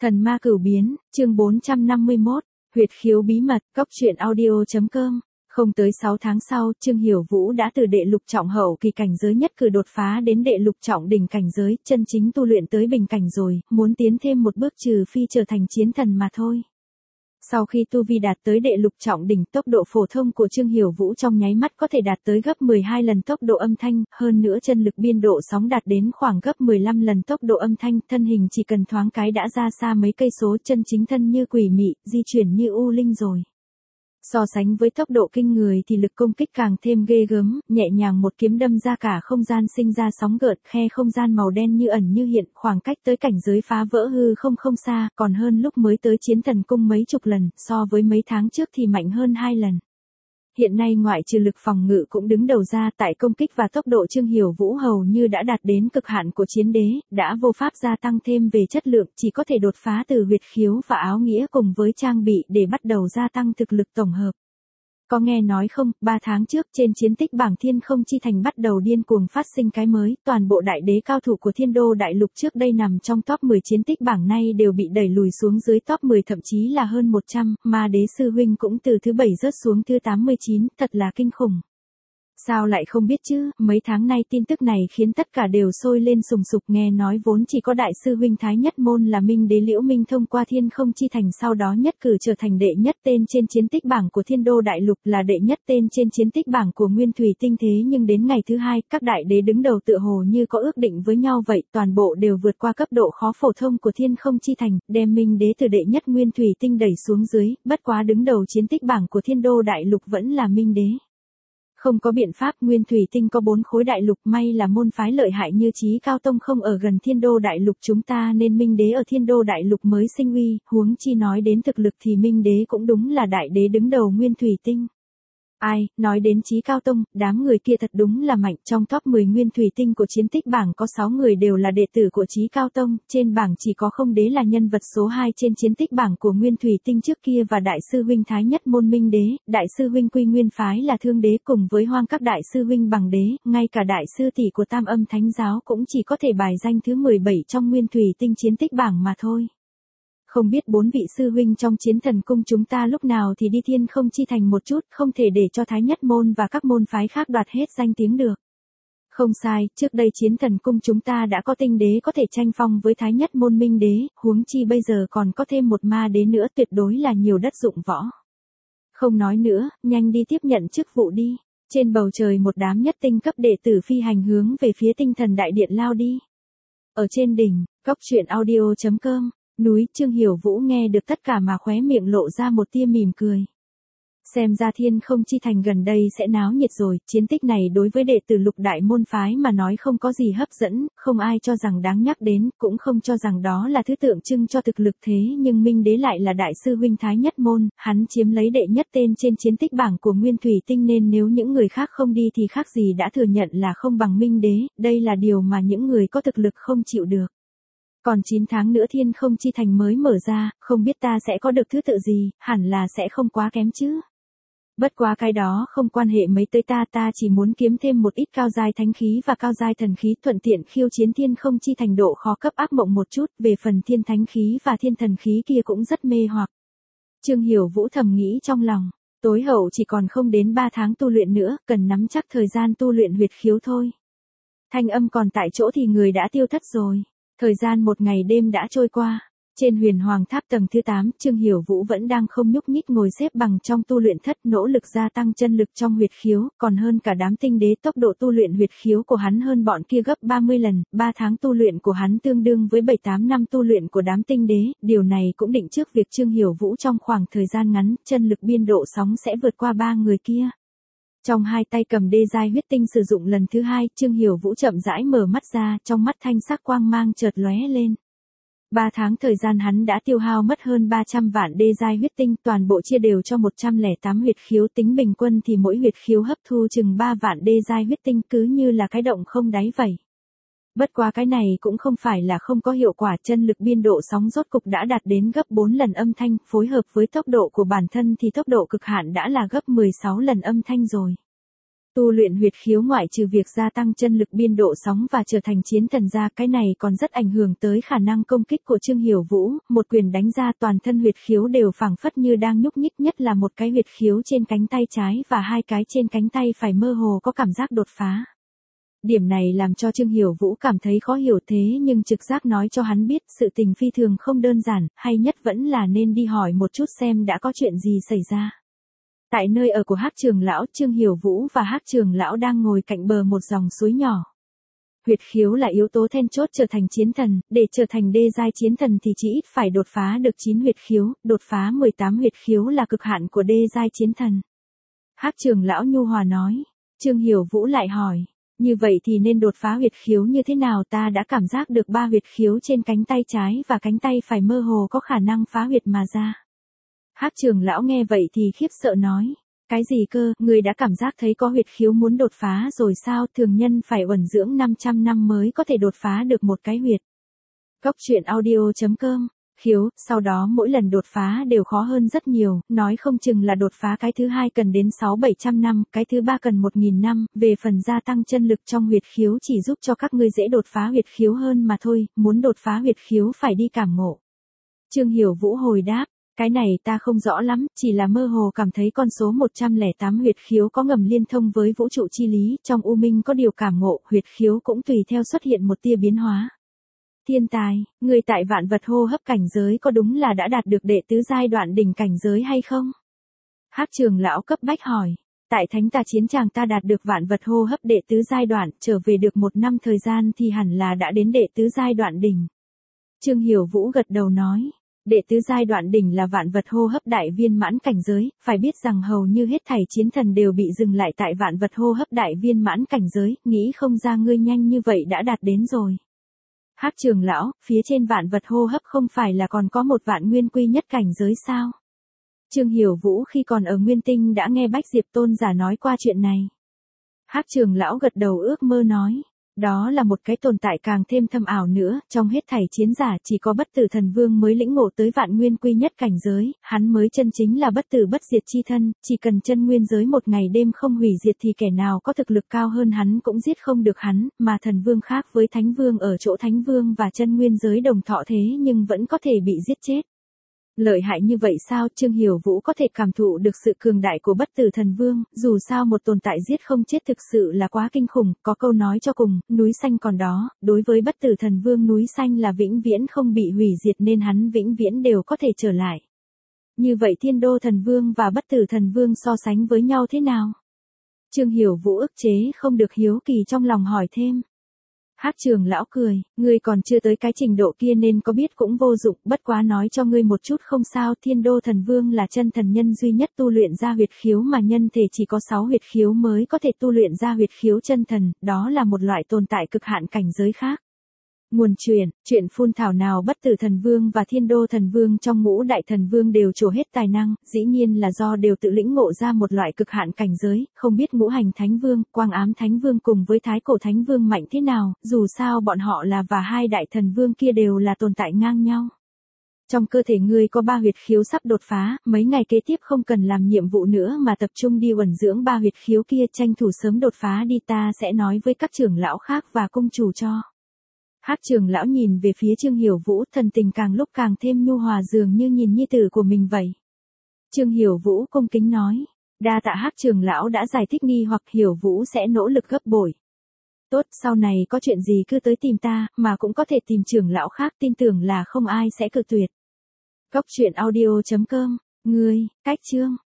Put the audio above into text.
Thần ma cửu biến, chương 451, huyệt khiếu bí mật, cóc truyện audio.com. Không tới 6 tháng sau, Trương Hiểu Vũ đã từ đệ lục trọng hậu kỳ cảnh giới nhất cử đột phá đến đệ lục trọng đỉnh cảnh giới, chân chính tu luyện tới bình cảnh rồi, muốn tiến thêm một bước trừ phi trở thành chiến thần mà thôi. Sau khi tu vi đạt tới đệ lục trọng đỉnh, tốc độ phổ thông của Trương Hiểu Vũ trong nháy mắt có thể đạt tới gấp 12 lần tốc độ âm thanh, hơn nữa chân lực biên độ sóng đạt đến khoảng gấp 15 lần tốc độ âm thanh, thân hình chỉ cần thoáng cái đã ra xa mấy cây số, chân chính thân như quỷ mị, di chuyển như u linh rồi. So sánh với tốc độ kinh người thì lực công kích càng thêm ghê gớm, nhẹ nhàng một kiếm đâm ra cả không gian sinh ra sóng gợn, khe không gian màu đen như ẩn như hiện, khoảng cách tới cảnh giới phá vỡ hư không không xa, còn hơn lúc mới tới chiến thần cung mấy chục lần, so với mấy tháng trước thì mạnh hơn 2 lần. Hiện nay ngoại trừ lực phòng ngự cũng đứng đầu ra, tại công kích và tốc độ Trương Hiểu Vũ hầu như đã đạt đến cực hạn của chiến đế, đã vô pháp gia tăng thêm về chất lượng, chỉ có thể đột phá từ huyệt khiếu và áo nghĩa cùng với trang bị để bắt đầu gia tăng thực lực tổng hợp. Có nghe nói không, 3 tháng trước trên chiến tích bảng Thiên Không Chi Thành bắt đầu điên cuồng phát sinh cái mới, toàn bộ đại đế cao thủ của Thiên Đô Đại Lục trước đây nằm trong top 10 chiến tích bảng nay đều bị đẩy lùi xuống dưới top 10 thậm chí là hơn 100, mà đế sư huynh cũng từ thứ 7 rớt xuống thứ 89, thật là kinh khủng. Sao lại không biết chứ, mấy tháng nay tin tức này khiến tất cả đều sôi lên sùng sục, nghe nói vốn chỉ có đại sư huynh Thái Nhất Môn là Minh Đế Liễu Minh thông qua Thiên Không Chi Thành sau đó nhất cử trở thành đệ nhất tên trên chiến tích bảng của Thiên Đô Đại Lục, là đệ nhất tên trên chiến tích bảng của Nguyên Thủy Tinh, thế nhưng đến ngày thứ hai, các đại đế đứng đầu tựa hồ như có ước định với nhau vậy, toàn bộ đều vượt qua cấp độ khó phổ thông của Thiên Không Chi Thành, đem Minh Đế từ đệ nhất Nguyên Thủy Tinh đẩy xuống dưới, bất quá đứng đầu chiến tích bảng của Thiên Đô Đại Lục vẫn là Minh Đế. Không có biện pháp, Nguyên Thủy Tinh có 4 khối đại lục, may là môn phái lợi hại như Chí Cao Tông không ở gần Thiên Đô Đại Lục chúng ta nên Minh Đế ở Thiên Đô Đại Lục mới sinh uy, huống chi nói đến thực lực thì Minh Đế cũng đúng là đại đế đứng đầu Nguyên Thủy Tinh. Ai, nói đến Chí Cao Tông, đám người kia thật đúng là mạnh, trong top 10 Nguyên Thủy Tinh của chiến tích bảng có 6 người đều là đệ tử của Chí Cao Tông, trên bảng chỉ có Không Đế là nhân vật số 2 trên chiến tích bảng của Nguyên Thủy Tinh trước kia và đại sư huynh Thái Nhất Môn Minh Đế, đại sư huynh Quy Nguyên Phái là Thương Đế cùng với Hoang các đại sư huynh Bằng Đế, ngay cả đại sư tỷ của Tam Âm Thánh Giáo cũng chỉ có thể bài danh thứ 17 trong Nguyên Thủy Tinh chiến tích bảng mà thôi. Không biết 4 vị sư huynh trong chiến thần cung chúng ta lúc nào thì đi Thiên Không Chi Thành một chút, không thể để cho Thái Nhất Môn và các môn phái khác đoạt hết danh tiếng được. Không sai, trước đây chiến thần cung chúng ta đã có tinh đế có thể tranh phong với Thái Nhất Môn Minh Đế, huống chi bây giờ còn có thêm một ma đế nữa, tuyệt đối là nhiều đất dụng võ. Không nói nữa, nhanh đi tiếp nhận chức vụ đi. Trên bầu trời một đám nhất tinh cấp đệ tử phi hành hướng về phía tinh thần đại điện lao đi. Ở trên đỉnh, cóc truyện audio.com. Núi Trương Hiểu Vũ nghe được tất cả mà khóe miệng lộ ra một tia mỉm cười. Xem ra Thiên Không Chi Thành gần đây sẽ náo nhiệt rồi, chiến tích này đối với đệ tử lục đại môn phái mà nói không có gì hấp dẫn, không ai cho rằng đáng nhắc đến, cũng không cho rằng đó là thứ tượng trưng cho thực lực thế nhưng Minh Đế lại là đại sư huynh Thái Nhất Môn, hắn chiếm lấy đệ nhất tên trên chiến tích bảng của Nguyên Thủy Tinh nên nếu những người khác không đi thì khác gì đã thừa nhận là không bằng Minh Đế, đây là điều mà những người có thực lực không chịu được. Còn 9 tháng nữa Thiên Không Chi Thành mới mở ra, không biết ta sẽ có được thứ tự gì, hẳn là sẽ không quá kém chứ. Bất quá cái đó không quan hệ mấy tới ta chỉ muốn kiếm thêm một ít cao giai thánh khí và cao giai thần khí thuận tiện khiêu chiến Thiên Không Chi Thành độ khó cấp ác mộng một chút, về phần thiên thánh khí và thiên thần khí kia cũng rất mê hoặc. Trương Hiểu Vũ thầm nghĩ trong lòng, tối hậu chỉ còn không đến 3 tháng tu luyện nữa, cần nắm chắc thời gian tu luyện huyệt khiếu thôi. Thanh âm còn tại chỗ thì người đã tiêu thất rồi. Thời gian một ngày đêm đã trôi qua, trên Huyền Hoàng Tháp tầng thứ 8, Trương Hiểu Vũ vẫn đang không nhúc nhích ngồi xếp bằng trong tu luyện thất, nỗ lực gia tăng chân lực trong huyệt khiếu, còn hơn cả đám tinh đế, tốc độ tu luyện huyệt khiếu của hắn hơn bọn kia gấp 30 lần, 3 tháng tu luyện của hắn tương đương với 7-8 năm tu luyện của đám tinh đế, điều này cũng định trước việc Trương Hiểu Vũ trong khoảng thời gian ngắn, chân lực biên độ sóng sẽ vượt qua 3 người kia. Trong hai tay cầm đê giai huyết tinh sử dụng lần thứ 2, Trương Hiểu Vũ chậm rãi mở mắt ra, trong mắt thanh sắc quang mang chợt lóe lên. 3 tháng thời gian hắn đã tiêu hao mất hơn 300 vạn đê giai huyết tinh, toàn bộ chia đều cho 108 huyệt khiếu, tính bình quân thì mỗi huyệt khiếu hấp thu chừng 3 vạn đê giai huyết tinh, cứ như là cái động không đáy vậy. Bất quá cái này cũng không phải là không có hiệu quả, chân lực biên độ sóng rốt cục đã đạt đến gấp 4 lần âm thanh, phối hợp với tốc độ của bản thân thì tốc độ cực hạn đã là gấp 16 lần âm thanh rồi. Tu luyện huyệt khiếu ngoại trừ việc gia tăng chân lực biên độ sóng và trở thành chiến thần ra, cái này còn rất ảnh hưởng tới khả năng công kích của Trương Hiểu Vũ, một quyền đánh ra toàn thân huyệt khiếu đều phảng phất như đang nhúc nhích, nhất là một cái huyệt khiếu trên cánh tay trái và hai cái trên cánh tay phải mơ hồ có cảm giác đột phá. Điểm này làm cho Trương Hiểu Vũ cảm thấy khó hiểu, thế nhưng trực giác nói cho hắn biết sự tình phi thường không đơn giản, hay nhất vẫn là nên đi hỏi một chút xem đã có chuyện gì xảy ra. Tại nơi ở của Hắc Trường lão, Trương Hiểu Vũ và Hắc Trường lão đang ngồi cạnh bờ một dòng suối nhỏ. Huyệt khiếu là yếu tố then chốt trở thành chiến thần, để trở thành đê giai chiến thần thì chỉ ít phải đột phá được 9 huyệt khiếu, đột phá 18 huyệt khiếu là cực hạn của đê giai chiến thần. Hắc Trường lão nhu hòa nói. Trương Hiểu Vũ lại hỏi, như vậy thì nên đột phá huyệt khiếu như thế nào? Ta đã cảm giác được 3 huyệt khiếu trên cánh tay trái và cánh tay phải mơ hồ có khả năng phá huyệt mà ra. Hắc Trường lão nghe vậy thì khiếp sợ nói, cái gì cơ, người đã cảm giác thấy có huyệt khiếu muốn đột phá rồi sao? Thường nhân phải uẩn dưỡng 500 năm mới có thể đột phá được một cái huyệt. Cốc truyện audio.com. Khiếu, sau đó mỗi lần đột phá đều khó hơn rất nhiều, nói không chừng là đột phá cái thứ hai cần đến 600-700 năm, cái thứ ba cần 1000 năm, về phần gia tăng chân lực trong huyệt khiếu chỉ giúp cho các ngươi dễ đột phá huyệt khiếu hơn mà thôi, muốn đột phá huyệt khiếu phải đi cảm ngộ. Trương Hiểu Vũ hồi đáp, cái này ta không rõ lắm, chỉ là mơ hồ cảm thấy con số 108 huyệt khiếu có ngầm liên thông với vũ trụ chi lý, trong u minh có điều cảm ngộ, huyệt khiếu cũng tùy theo xuất hiện một tia biến hóa. Thiên tài, người tại vạn vật hô hấp cảnh giới có đúng là đã đạt được đệ tứ giai đoạn đỉnh cảnh giới hay không? Hắc Trường lão cấp bách hỏi, tại Thánh Tà chiến tràng ta đạt được vạn vật hô hấp đệ tứ giai đoạn, trở về được 1 năm thời gian thì hẳn là đã đến đệ tứ giai đoạn đỉnh. Trương Hiểu Vũ gật đầu nói, đệ tứ giai đoạn đỉnh là vạn vật hô hấp đại viên mãn cảnh giới, phải biết rằng hầu như hết thảy chiến thần đều bị dừng lại tại vạn vật hô hấp đại viên mãn cảnh giới, nghĩ không ra ngươi nhanh như vậy đã đạt đến rồi. Hắc Trường lão, phía trên vạn vật hô hấp không phải là còn có một vạn nguyên quy nhất cảnh giới sao? Trương Hiểu Vũ khi còn ở Nguyên Tinh đã nghe Bách Diệp Tôn giả nói qua chuyện này. Hắc Trường lão gật đầu ước mơ nói, đó là một cái tồn tại càng thêm thâm ảo nữa, trong hết thảy chiến giả chỉ có bất tử thần vương mới lĩnh ngộ tới vạn nguyên quy nhất cảnh giới, hắn mới chân chính là bất tử bất diệt chi thân, chỉ cần chân nguyên giới một ngày đêm không hủy diệt thì kẻ nào có thực lực cao hơn hắn cũng giết không được hắn, mà thần vương khác với thánh vương ở chỗ thánh vương và chân nguyên giới đồng thọ thế nhưng vẫn có thể bị giết chết. Lợi hại như vậy sao? Trương Hiểu Vũ có thể cảm thụ được sự cường đại của bất tử thần vương, dù sao một tồn tại giết không chết thực sự là quá kinh khủng, có câu nói cho cùng, núi xanh còn đó, đối với bất tử thần vương núi xanh là vĩnh viễn không bị hủy diệt nên hắn vĩnh viễn đều có thể trở lại. Như vậy Thiên Đô thần vương và bất tử thần vương so sánh với nhau thế nào? Trương Hiểu Vũ ức chế không được hiếu kỳ trong lòng hỏi thêm. Hắc Trường lão cười, ngươi còn chưa tới cái trình độ kia nên có biết cũng vô dụng, bất quá nói cho ngươi một chút không sao, Thiên Đô thần vương là chân thần nhân duy nhất tu luyện ra huyệt khiếu mà nhân thể chỉ có 6 huyệt khiếu mới có thể tu luyện ra huyệt khiếu chân thần, đó là một loại tồn tại cực hạn cảnh giới khác. Nguồn chuyện phun thảo nào bất tử thần vương và Thiên Đô thần vương trong ngũ đại thần vương đều trổ hết tài năng, dĩ nhiên là do đều tự lĩnh ngộ ra một loại cực hạn cảnh giới, không biết ngũ hành thánh vương, quang ám thánh vương cùng với thái cổ thánh vương mạnh thế nào, dù sao bọn họ là và hai đại thần vương kia đều là tồn tại ngang nhau. Trong cơ thể ngươi có 3 huyệt khiếu sắp đột phá, mấy ngày kế tiếp không cần làm nhiệm vụ nữa mà tập trung đi uẩn dưỡng 3 huyệt khiếu kia, tranh thủ sớm đột phá đi, ta sẽ nói với các trưởng lão khác và cung chủ cho. Hắc Trường lão nhìn về phía Trương Hiểu Vũ, thần tình càng lúc càng thêm nhu hòa dường như nhìn nhi tử của mình vậy. Trương Hiểu Vũ cung kính nói, đa tạ Hắc Trường lão đã giải thích nghi hoặc, Hiểu Vũ sẽ nỗ lực gấp bội. Tốt, sau này có chuyện gì cứ tới tìm ta, mà cũng có thể tìm trưởng lão khác, tin tưởng là không ai sẽ cự tuyệt. Cốc truyện audio.com, ngươi, cách chương.